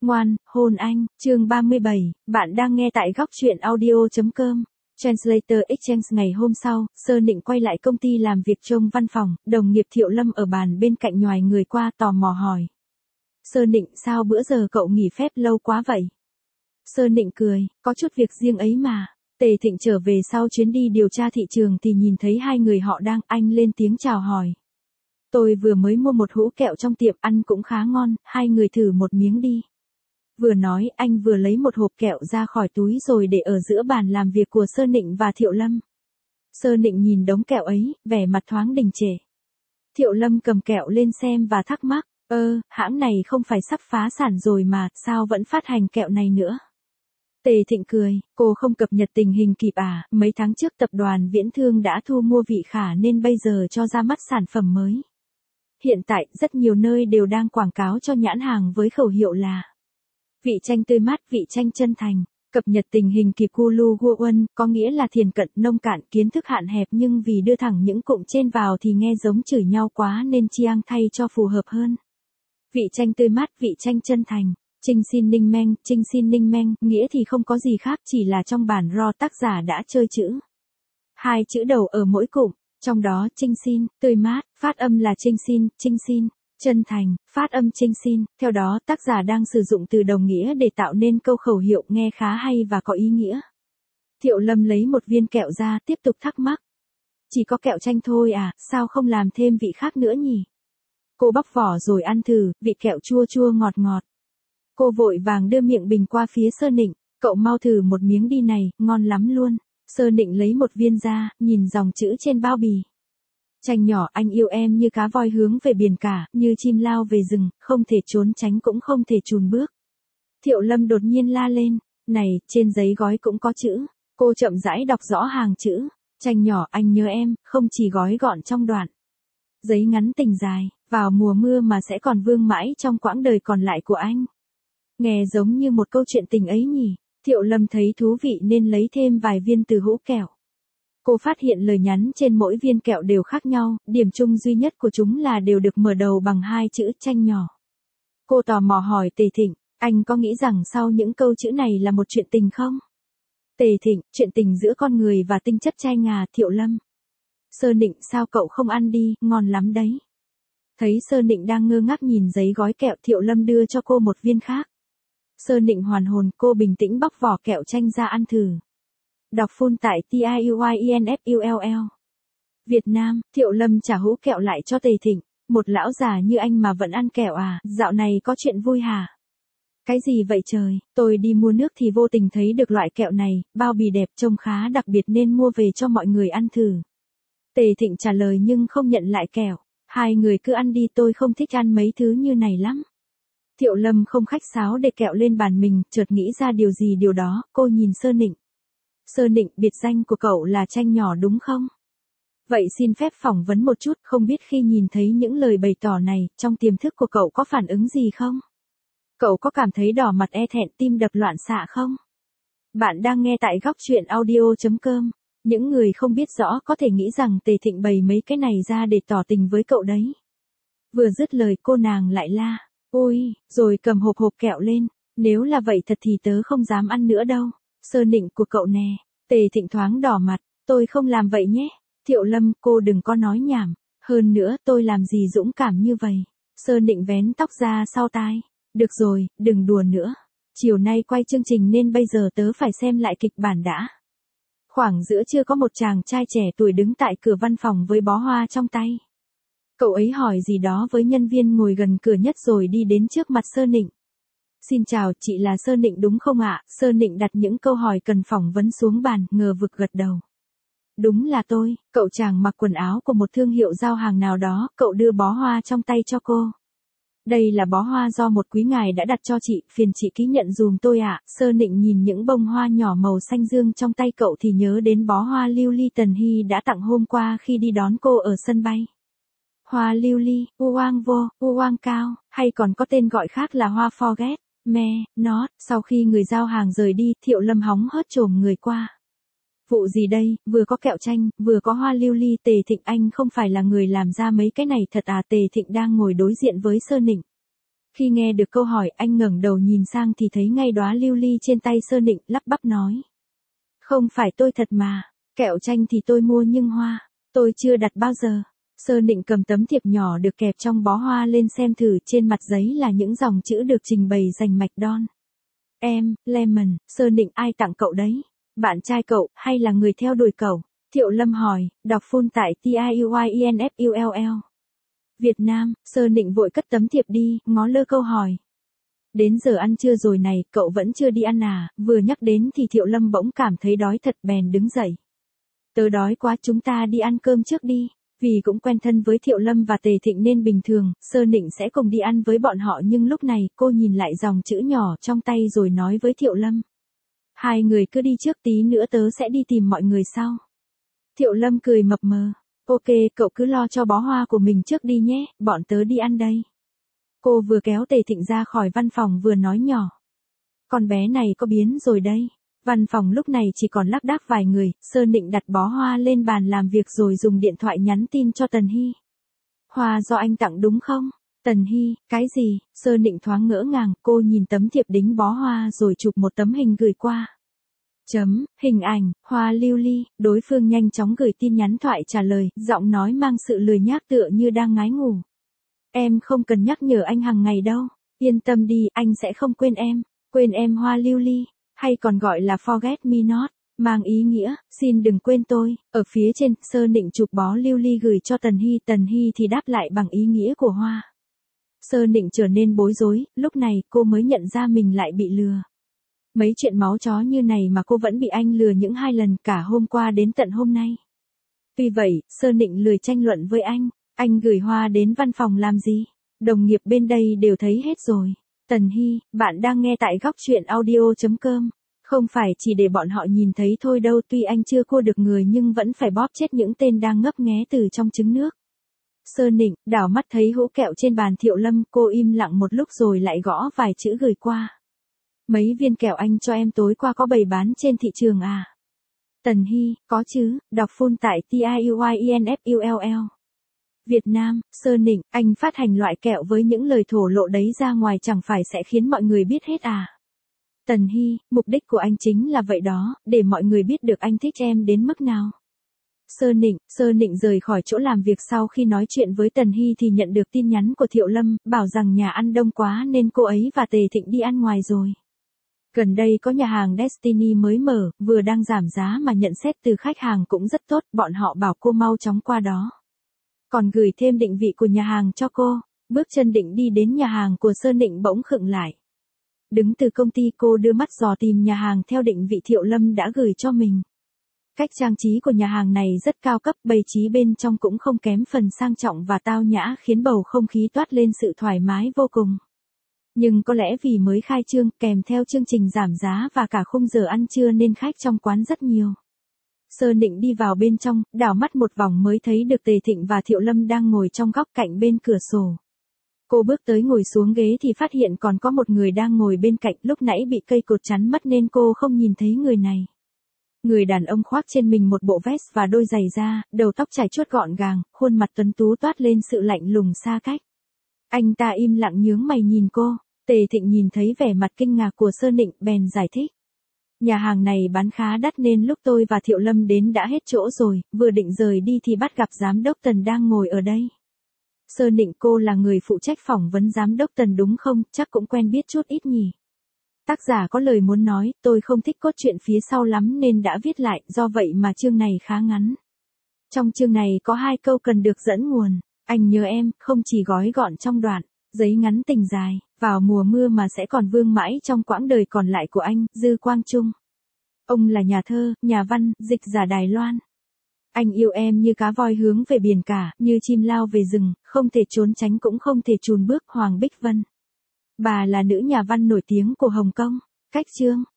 Ngoan, hôn anh, chương 37, bạn đang nghe tại góc truyện audio.com. Translator Exchange. Ngày hôm sau, Sơ Nịnh quay lại công ty làm việc trông văn phòng, đồng nghiệp Thiệu Lâm ở bàn bên cạnh nhoài người qua tò mò hỏi. Sơ Nịnh, sao bữa giờ cậu nghỉ phép lâu quá vậy? Sơ Nịnh cười, có chút việc riêng ấy mà. Tề Thịnh trở về sau chuyến đi điều tra thị trường thì nhìn thấy hai người họ đang, anh lên tiếng chào hỏi. Tôi vừa mới mua một hũ kẹo trong tiệm, ăn cũng khá ngon, hai người thử một miếng đi. Vừa nói, anh vừa lấy một hộp kẹo ra khỏi túi rồi để ở giữa bàn làm việc của Sơ Nịnh và Thiệu Lâm. Sơ Nịnh nhìn đống kẹo ấy, vẻ mặt thoáng đình trệ. Thiệu Lâm cầm kẹo lên xem và thắc mắc, hãng này không phải sắp phá sản rồi mà, sao vẫn phát hành kẹo này nữa? Tề Thịnh cười, cô không cập nhật tình hình kịp à, mấy tháng trước tập đoàn Viễn Thương đã thu mua Vị Khả nên bây giờ cho ra mắt sản phẩm mới. Hiện tại, rất nhiều nơi đều đang quảng cáo cho nhãn hàng với khẩu hiệu là vị chanh tươi mát, vị chanh chân thành. Cập nhật tình hình kịp Gulu Guôn, có nghĩa là thiền cận, nông cạn, kiến thức hạn hẹp, nhưng vì đưa thẳng những cụm trên vào thì nghe giống chửi nhau quá nên Chiang thay cho phù hợp hơn. Vị chanh tươi mát, vị chanh chân thành. Trinh xin ninh meng, nghĩa thì không có gì khác, chỉ là trong bản raw tác giả đã chơi chữ. Hai chữ đầu ở mỗi cụm, trong đó trinh xin, tươi mát, phát âm là trinh xin, chân thành, phát âm trinh xin, theo đó tác giả đang sử dụng từ đồng nghĩa để tạo nên câu khẩu hiệu nghe khá hay và có ý nghĩa. Thiệu Lâm lấy một viên kẹo ra, tiếp tục thắc mắc. Chỉ có kẹo chanh thôi à, sao không làm thêm vị khác nữa nhỉ? Cô bóc vỏ rồi ăn thử, vị kẹo chua chua ngọt ngọt. Cô vội vàng đưa miệng bình qua phía Sơ Nịnh, cậu mau thử một miếng đi này, ngon lắm luôn. Sơ Nịnh lấy một viên ra, nhìn dòng chữ trên bao bì. Chanh nhỏ, anh yêu em như cá voi hướng về biển cả, như chim lao về rừng, không thể trốn tránh cũng không thể chùn bước. Thiệu Lâm đột nhiên la lên, này, trên giấy gói cũng có chữ. Cô chậm rãi đọc rõ hàng chữ. Chanh nhỏ, anh nhớ em, không chỉ gói gọn trong đoạn giấy ngắn tình dài, vào mùa mưa mà sẽ còn vương mãi trong quãng đời còn lại của anh. Nghe giống như một câu chuyện tình ấy nhỉ. Thiệu Lâm thấy thú vị nên lấy thêm vài viên từ hũ kẹo. Cô phát hiện lời nhắn trên mỗi viên kẹo đều khác nhau, điểm chung duy nhất của chúng là đều được mở đầu bằng hai chữ chanh nhỏ. Cô tò mò hỏi Tề Thịnh, anh có nghĩ rằng sau những câu chữ này là một chuyện tình không? Tề Thịnh, chuyện tình giữa con người và tinh chất chanh à? Thiệu Lâm. Sơ Nịnh, sao cậu không ăn đi, ngon lắm đấy. Thấy Sơ Nịnh đang ngơ ngác nhìn giấy gói kẹo, Thiệu Lâm đưa cho cô một viên khác. Sơ Nịnh hoàn hồn, cô bình tĩnh bóc vỏ kẹo chanh ra ăn thử. Đọc full tại TIUYINFULL. Việt Nam. Thiệu Lâm trả hũ kẹo lại cho Tề Thịnh. Một lão già như anh mà vẫn ăn kẹo à, dạo này có chuyện vui hả? Cái gì vậy trời, tôi đi mua nước thì vô tình thấy được loại kẹo này, bao bì đẹp, trông khá đặc biệt nên mua về cho mọi người ăn thử. Tề Thịnh trả lời nhưng không nhận lại kẹo. Hai người cứ ăn đi, tôi không thích ăn mấy thứ như này lắm. Thiệu Lâm không khách sáo để kẹo lên bàn mình, chợt nghĩ ra điều gì điều đó, cô nhìn Sơ Nịnh. Sơ Nịnh, biệt danh của cậu là Chanh nhỏ đúng không? Vậy xin phép phỏng vấn một chút, không biết khi nhìn thấy những lời bày tỏ này, trong tiềm thức của cậu có phản ứng gì không? Cậu có cảm thấy đỏ mặt e thẹn, tim đập loạn xạ không? Bạn đang nghe tại góc truyện audio.com. Những người không biết rõ có thể nghĩ rằng Tề Thịnh bày mấy cái này ra để tỏ tình với cậu đấy. Vừa dứt lời cô nàng lại la. Ôi, rồi cầm hộp kẹo lên, nếu là vậy thật thì tớ không dám ăn nữa đâu. Sơ Nịnh của cậu nè. Tề Thịnh thoáng đỏ mặt, tôi không làm vậy nhé. Thiệu Lâm, cô đừng có nói nhảm, hơn nữa tôi làm gì dũng cảm như vậy. Sơ Nịnh vén tóc ra sau tai. Được rồi, đừng đùa nữa. Chiều nay quay chương trình nên bây giờ tớ phải xem lại kịch bản đã. Khoảng giữa trưa có một chàng trai trẻ tuổi đứng tại cửa văn phòng với bó hoa trong tay. Cậu ấy hỏi gì đó với nhân viên ngồi gần cửa nhất rồi đi đến trước mặt Sơ Nịnh. Xin chào, chị là Sơ Nịnh đúng không ạ? Sơ Nịnh đặt những câu hỏi cần phỏng vấn xuống bàn, ngờ vực gật đầu. Đúng là tôi. Cậu chàng mặc quần áo của một thương hiệu giao hàng nào đó, cậu đưa bó hoa trong tay cho cô. Đây là bó hoa do một quý ngài đã đặt cho chị, phiền chị ký nhận dùm tôi ạ. Sơ Nịnh nhìn những bông hoa nhỏ màu xanh dương trong tay cậu thì nhớ đến bó hoa lưu ly Tần Hy đã tặng hôm qua khi đi đón cô ở sân bay. Hoa lưu ly, uang vô, uang cao, hay còn có tên gọi khác là hoa forget, me, not. Sau khi người giao hàng rời đi, Thiệu Lâm hóng hớt chồm người qua. Vụ gì đây, vừa có kẹo chanh, vừa có hoa lưu ly. Tề Thịnh, anh không phải là người làm ra mấy cái này thật à? Tề Thịnh đang ngồi đối diện với Sơ Nịnh. Khi nghe được câu hỏi, anh ngẩng đầu nhìn sang thì thấy ngay đóa lưu ly trên tay Sơ Nịnh, lắp bắp nói. Không phải tôi thật mà, kẹo chanh thì tôi mua nhưng hoa, tôi chưa đặt bao giờ. Sơ Nịnh cầm tấm thiệp nhỏ được kẹp trong bó hoa lên xem thử, trên mặt giấy là những dòng chữ được trình bày rành mạch đon. Em, Lemon, Sơ Nịnh, ai tặng cậu đấy? Bạn trai cậu, hay là người theo đuổi cậu? Thiệu Lâm hỏi, đọc full tại TIUYINFULL. Việt Nam, Sơ Nịnh vội cất tấm thiệp đi, ngó lơ câu hỏi. Đến giờ ăn trưa rồi này, cậu vẫn chưa đi ăn à? Vừa nhắc đến thì Thiệu Lâm bỗng cảm thấy đói thật, bèn đứng dậy. Tớ đói quá, chúng ta đi ăn cơm trước đi. Vì cũng quen thân với Thiệu Lâm và Tề Thịnh nên bình thường, Sơ Nịnh sẽ cùng đi ăn với bọn họ, nhưng lúc này cô nhìn lại dòng chữ nhỏ trong tay rồi nói với Thiệu Lâm. Hai người cứ đi trước, tí nữa tớ sẽ đi tìm mọi người sau. Thiệu Lâm cười mập mờ. Ok, cậu cứ lo cho bó hoa của mình trước đi nhé, bọn tớ đi ăn đây. Cô vừa kéo Tề Thịnh ra khỏi văn phòng vừa nói nhỏ. Con bé này có biến rồi đây. Văn phòng lúc này chỉ còn lác đác vài người, Sơ Nịnh đặt bó hoa lên bàn làm việc rồi dùng điện thoại nhắn tin cho Tần Hy. Hoa do anh tặng đúng không? Tần Hy, cái gì? Sơ Nịnh thoáng ngỡ ngàng, cô nhìn tấm thiệp đính bó hoa rồi chụp một tấm hình gửi qua. Hình ảnh, hoa lưu ly, đối phương nhanh chóng gửi tin nhắn thoại trả lời, giọng nói mang sự lười nhác tựa như đang ngái ngủ. Em không cần nhắc nhở anh hàng ngày đâu, yên tâm đi, anh sẽ không quên em hoa lưu ly, hay còn gọi là Forget Me Not, mang ý nghĩa, xin đừng quên tôi. Ở phía trên, Sơ Nịnh chụp bó lưu ly gửi cho Tần Hy thì đáp lại bằng ý nghĩa của hoa. Sơ Nịnh trở nên bối rối, lúc này cô mới nhận ra mình lại bị lừa. Mấy chuyện máu chó như này mà cô vẫn bị anh lừa những 2 lần, cả hôm qua đến tận hôm nay. Tuy vậy, Sơ Nịnh lười tranh luận với anh gửi hoa đến văn phòng làm gì? Đồng nghiệp bên đây đều thấy hết rồi. Tần Hy, bạn đang nghe tại góc truyện audio.com. Không phải chỉ để bọn họ nhìn thấy thôi đâu, tuy anh chưa cua được người nhưng vẫn phải bóp chết những tên đang ngấp nghé từ trong trứng nước. Sơ Nịnh, đảo mắt thấy hũ kẹo trên bàn Thiệu Lâm, cô im lặng một lúc rồi lại gõ vài chữ gửi qua. Mấy viên kẹo anh cho em tối qua có bày bán trên thị trường à? Tần Hy, có chứ, đọc full tại TIUYINFULL. Việt Nam, Sơ Nịnh, anh phát hành loại kẹo với những lời thổ lộ đấy ra ngoài chẳng phải sẽ khiến mọi người biết hết à? Tần Hy, mục đích của anh chính là vậy đó, để mọi người biết được anh thích em đến mức nào. Sơ Nịnh rời khỏi chỗ làm việc sau khi nói chuyện với Tần Hy thì nhận được tin nhắn của Thiệu Lâm, bảo rằng nhà ăn đông quá nên cô ấy và Tề Thịnh đi ăn ngoài rồi. Gần đây có nhà hàng Destiny mới mở, vừa đang giảm giá mà nhận xét từ khách hàng cũng rất tốt, bọn họ bảo cô mau chóng qua đó. Còn gửi thêm định vị của nhà hàng cho cô. Bước chân định đi đến nhà hàng của Sơ Nịnh bỗng khựng lại. Đứng từ công ty, cô đưa mắt dò tìm nhà hàng theo định vị Thiệu Lâm đã gửi cho mình. Cách trang trí của nhà hàng này rất cao cấp, bày trí bên trong cũng không kém phần sang trọng và tao nhã, khiến bầu không khí toát lên sự thoải mái vô cùng. Nhưng có lẽ vì mới khai trương, kèm theo chương trình giảm giá và cả khung giờ ăn trưa nên khách trong quán rất nhiều. Sơ Nịnh đi vào bên trong, đảo mắt một vòng mới thấy được Tề Thịnh và Thiệu Lâm đang ngồi trong góc cạnh bên cửa sổ. Cô bước tới ngồi xuống ghế thì phát hiện còn có một người đang ngồi bên cạnh, lúc nãy bị cây cột chắn mất nên cô không nhìn thấy người này. Người đàn ông khoác trên mình một bộ vest và đôi giày da, đầu tóc chải chuốt gọn gàng, khuôn mặt tuấn tú toát lên sự lạnh lùng xa cách. Anh ta im lặng nhướng mày nhìn cô. Tề Thịnh nhìn thấy vẻ mặt kinh ngạc của Sơ Nịnh bèn giải thích. Nhà hàng này bán khá đắt nên lúc tôi và Thiệu Lâm đến đã hết chỗ rồi, vừa định rời đi thì bắt gặp giám đốc Tần đang ngồi ở đây. Sơ Nịnh, cô là người phụ trách phỏng vấn giám đốc Tần đúng không? Chắc cũng quen biết chút ít nhỉ. Tác giả có lời muốn nói, tôi không thích cốt truyện phía sau lắm nên đã viết lại, do vậy mà chương này khá ngắn. Trong chương này có 2 câu cần được dẫn nguồn. Anh nhớ em, không chỉ gói gọn trong đoạn giấy ngắn tình dài, vào mùa mưa mà sẽ còn vương mãi trong quãng đời còn lại của anh, Dư Quang Trung. Ông là nhà thơ, nhà văn, dịch giả Đài Loan. Anh yêu em như cá voi hướng về biển cả, như chim lao về rừng, không thể trốn tránh cũng không thể chùn bước. Hoàng Bích Vân. Bà là nữ nhà văn nổi tiếng của Hồng Kông. Cách chương.